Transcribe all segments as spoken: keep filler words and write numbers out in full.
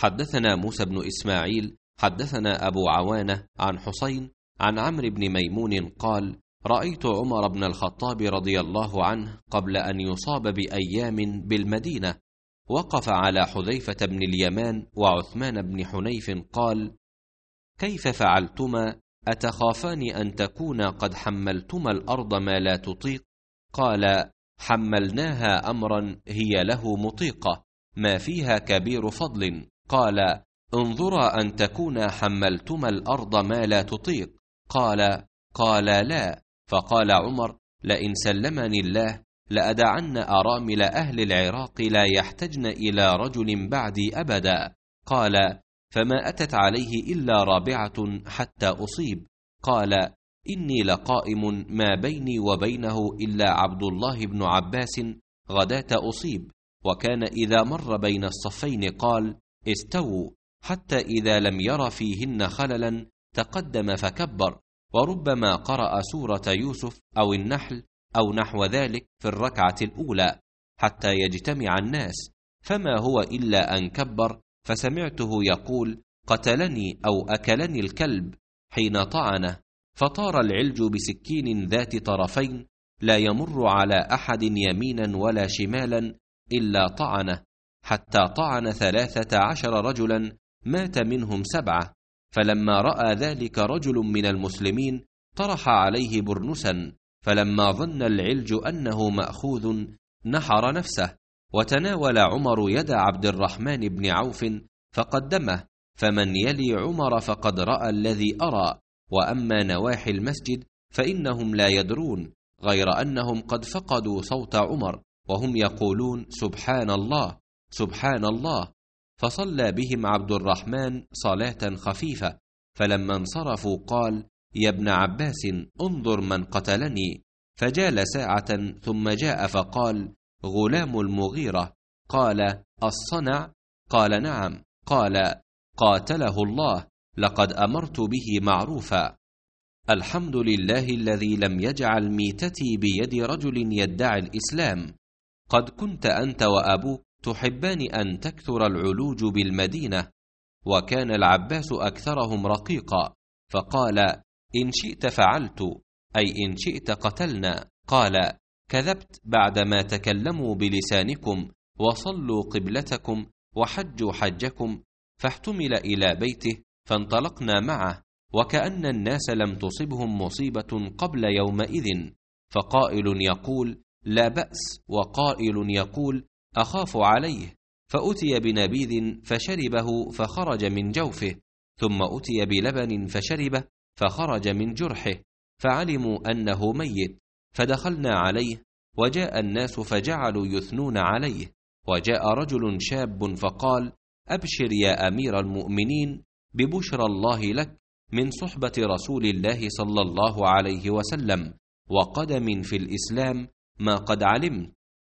حدثنا موسى بن إسماعيل حدثنا أبو عوانة عن حسين عن عمرو بن ميمون قال: رأيت عمر بن الخطاب رضي الله عنه قبل أن يصاب بأيام بالمدينة، وقف على حذيفة بن اليمان وعثمان بن حنيف قال: كيف فعلتما؟ أتخافان أن تكونا قد حملتما الأرض ما لا تطيق؟ قال: حملناها أمرا هي له مطيقة، ما فيها كبير فضل. قال: انظرا أن تكونا حملتما الأرض ما لا تطيق. قال: قال لا. فقال عمر: لئن سلمني الله لأدعن أرامل أهل العراق لا يحتجن إلى رجل بعدي أبدا. قال: فما أتت عليه إلا رابعة حتى أصيب. قال: إني لقائم ما بيني وبينه إلا عبد الله بن عباس غداة أصيب، وكان إذا مر بين الصفين قال: استووا، حتى إذا لم ير فيهن خللا تقدم فكبر، وربما قرأ سورة يوسف أو النحل أو نحو ذلك في الركعة الأولى حتى يجتمع الناس، فما هو إلا أن كبر، فسمعته يقول: قتلني أو أكلني الكلب، حين طعنه، فطار العلج بسكين ذات طرفين لا يمر على أحد يمينا ولا شمالا إلا طعنه، حتى طعن ثلاثة عشر رجلا مات منهم سبعة. فلما رأى ذلك رجل من المسلمين طرح عليه برنسا، فلما ظن العلج أنه مأخوذ نحر نفسه، وتناول عمر يد عبد الرحمن بن عوف فقدمه، فمن يلي عمر فقد رأى الذي أرى، وأما نواحي المسجد فإنهم لا يدرون، غير أنهم قد فقدوا صوت عمر وهم يقولون: سبحان الله سبحان الله. فصلى بهم عبد الرحمن صلاة خفيفة، فلما انصرفوا قال: يا ابن عباس، انظر من قتلني. فجال ساعة ثم جاء فقال: غلام المغيرة. قال: الصنع؟ قال: نعم. قال: قاتله الله، لقد أمرت به معروفا. الحمد لله الذي لم يجعل ميتتي بيد رجل يدعي الإسلام. قد كنت أنت وأبوك تحبان أن تكثر العلوج بالمدينة. وكان العباس أكثرهم رقيقا، فقال: إن شئت فعلت، أي إن شئت قتلنا. قال: كذبت بعدما تكلموا بلسانكم وصلوا قبلتكم وحجوا حجكم. فاحتمل إلى بيته فانطلقنا معه، وكأن الناس لم تصبهم مصيبة قبل يومئذ، فقائل يقول: لا بأس، وقائل يقول: أخاف عليه. فأتي بنبيذ فشربه فخرج من جوفه، ثم أتي بلبن فشربه فخرج من جرحه، فعلموا أنه ميت، فدخلنا عليه، وجاء الناس فجعلوا يثنون عليه، وجاء رجل شاب فقال: أبشر يا أمير المؤمنين ببشرى الله لك من صحبة رسول الله صلى الله عليه وسلم، وقدم في الإسلام ما قد علمت.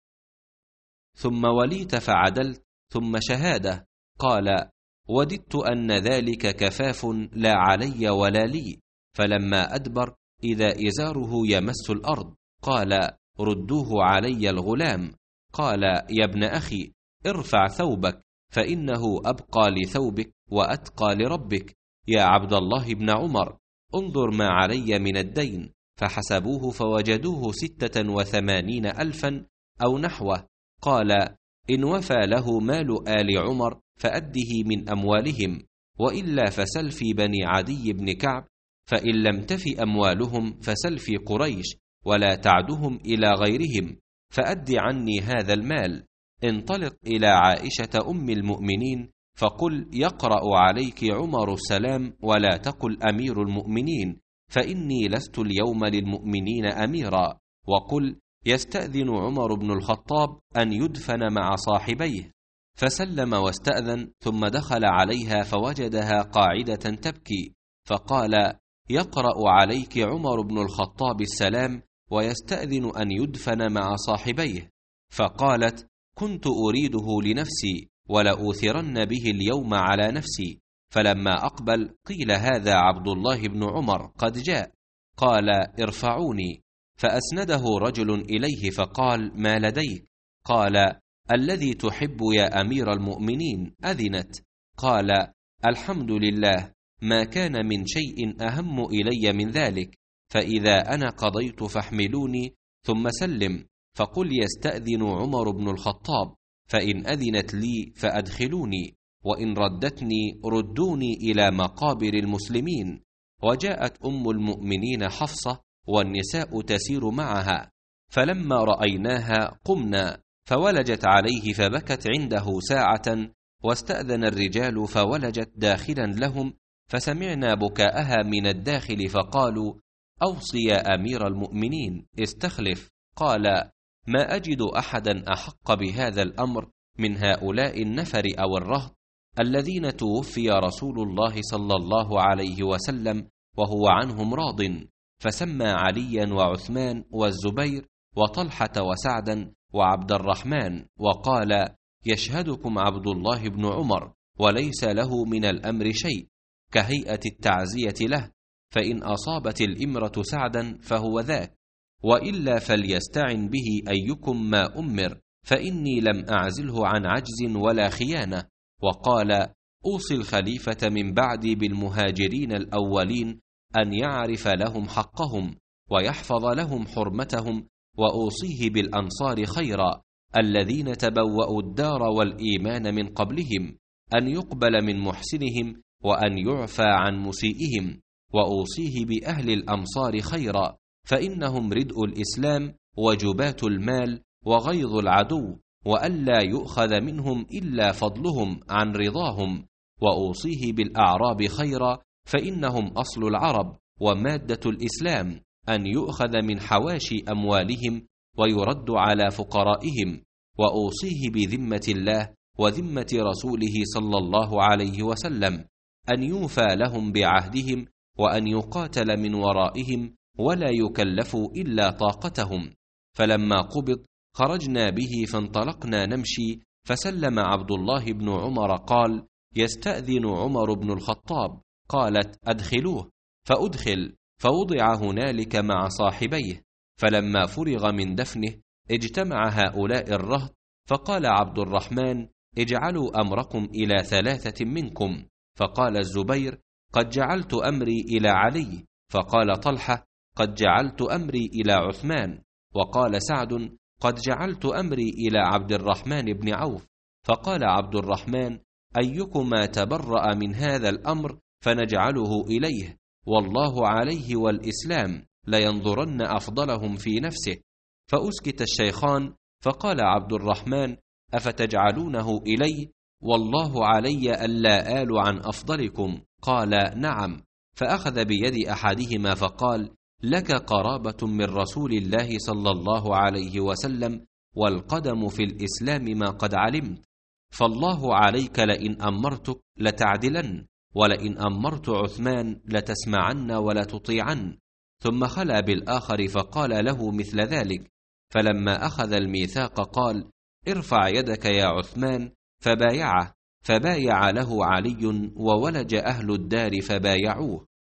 ثم وليت فعدلت، ثم شهادة. قال: وددت أن ذلك كفاف لا علي ولا لي. فلما أدبر إذا إزاره يمس الأرض، قال: ردوه علي الغلام. قال: يا ابن أخي، ارفع ثوبك، فإنه أبقى لثوبك وأتقى لربك. يا عبد الله بن عمر، انظر ما علي من الدين. فحسبوه فوجدوه ستة وثمانين ألفا أو نحوه. قال: إن وفى له مال آل عمر فأده من أموالهم، وإلا فسل في بني عدي بن كعب، فإن لم تف أموالهم فسل في قريش، ولا تعدهم إلى غيرهم، فأد عني هذا المال. انطلق إلى عائشة أم المؤمنين فقل: يقرأ عليك عمر السلام، ولا تقل أمير المؤمنين، فإني لست اليوم للمؤمنين أميرا. وقل: يستأذن عمر بن الخطاب أن يدفن مع صاحبيه. فسلم واستأذن، ثم دخل عليها فوجدها قاعدة تبكي، فقال: يقرأ عليك عمر بن الخطاب السلام ويستأذن أن يدفن مع صاحبيه. فقالت: كنت أريده لنفسي، ولأوثرن به اليوم على نفسي. فلما أقبل قيل: هذا عبد الله بن عمر قد جاء. قال: ارفعوني. فأسنده رجل إليه فقال: ما لديك؟ قال: الذي تحب يا أمير المؤمنين أذنت. قال: الحمد لله، ما كان من شيء أهم إلي من ذلك، فإذا أنا قضيت فاحملوني ثم سلم، فقل يستأذن عمر بن الخطاب، فإن أذنت لي فأدخلوني، وإن ردتني ردوني إلى مقابر المسلمين. وجاءت أم المؤمنين حفصة والنساء تسير معها، فلما رأيناها قمنا، فولجت عليه فبكت عنده ساعة، واستأذن الرجال فولجت داخلا لهم، فسمعنا بكاءها من الداخل، فقالوا: أوصي يا أمير المؤمنين، استخلف. قال: ما أجد أحدا أحق بهذا الأمر من هؤلاء النفر أو الرهط الذين توفي رسول الله صلى الله عليه وسلم وهو عنهم راض، فسمى عليا وعثمان والزبير وطلحة وسعدا وعبد الرحمن، وقال: يشهدكم عبد الله بن عمر، وليس له من الأمر شيء، كهيئة التعزية له، فإن أصابت الإمرة سعدا فهو ذاك، وإلا فليستعن به أيكم ما أمر، فإني لم أعزله عن عجز ولا خيانة. وقال: أوصي الخليفة من بعدي بالمهاجرين الأولين أن يعرف لهم حقهم ويحفظ لهم حرمتهم، وأوصيه بالأنصار خيرا الذين تبوأوا الدار والإيمان من قبلهم، أن يقبل من محسنهم وأن يعفى عن مسيئهم، وأوصيه بأهل الأمصار خيرا، فإنهم ردء الإسلام وجبات المال وغيظ العدو، وألا يؤخذ منهم إلا فضلهم عن رضاهم، وأوصيه بالأعراب خيرا، فإنهم أصل العرب ومادة الإسلام، أن يؤخذ من حواشي أموالهم ويرد على فقرائهم، وأوصيه بذمة الله وذمة رسوله صلى الله عليه وسلم، أن يوفى لهم بعهدهم، وأن يقاتل من ورائهم ولا يكلفوا إلا طاقتهم. فلما قبض خرجنا به فانطلقنا نمشي، فسلم عبد الله بن عمر قال: يستأذن عمر بن الخطاب. قالت: أدخلوه. فأدخل، فوضع هنالك مع صاحبيه. فلما فرغ من دفنه اجتمع هؤلاء الرهط، فقال عبد الرحمن: اجعلوا أمركم إلى ثلاثة منكم. فقال الزبير: قد جعلت أمري إلى علي. فقال طلحة: قد جعلت أمري إلى عثمان. وقال سعد: قد جعلت أمري إلى عبد الرحمن بن عوف. فقال عبد الرحمن: أيكما تبرأ من هذا الأمر فنجعله إليه، والله عليه والإسلام لينظرن أفضلهم في نفسه. فأسكت الشيخان، فقال عبد الرحمن: أفتجعلونه إلي؟ والله علي ألا آل عن أفضلكم. قال: نعم. فأخذ بيد أحدهما فقال: لك قرابة من رسول الله صلى الله عليه وسلم، والقدم في الإسلام ما قد علمت، فالله عليك لئن أمرتك لتعدلن، ولئن أمرت عثمان لتسمعن ولا تطيعن. ثم خلا بالآخر فقال له مثل ذلك، فلما أخذ الميثاق قال: ارفع يدك يا عثمان، فبايعه، فبايع له علي، وولج أهل الدار فبايعوه.